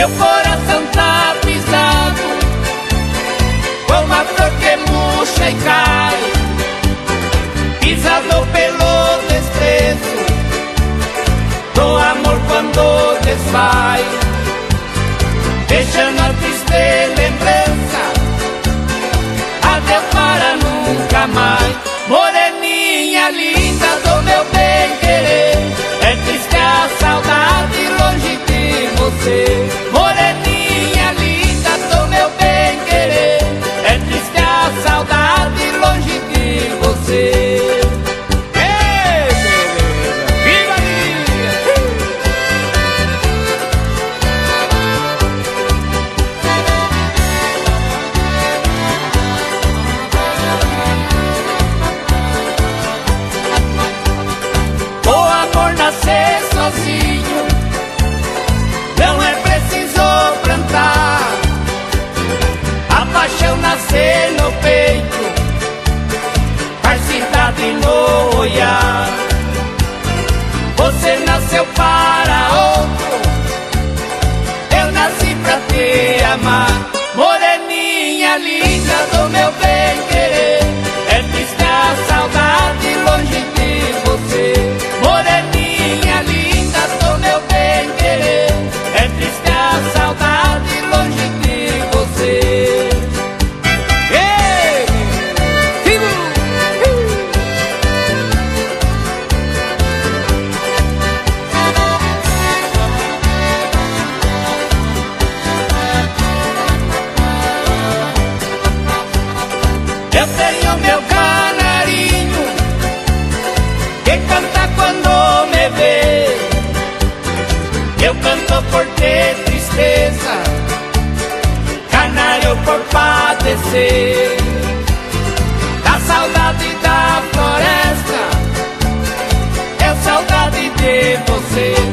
Meu coração tá pisado como a flor que murcha e cai, pisado pelo desprezo do amor quando desfaz, deixando a triste lembrança, adeus para nunca mais. Moreninha linda do meu bem-querer, é triste a saudade longe de você. Moreninha linda do meu bem-querer, é triste a saudade longe de você. Nascer sozinho não é preciso plantar, a paixão nascer no peito, faz cidade no olhar. Você nasceu para outro, eu nasci pra te amar. Moreninha linda do meu bem-querer, é triste a saudade longe de você. Moreninha linda do meu bem-querer, é triste a saudade longe de você. Eu tenho meu canarinho que canta quando me vê. Eu canto por ter tristeza, canário por padecer da saudade da floresta, é saudade de você.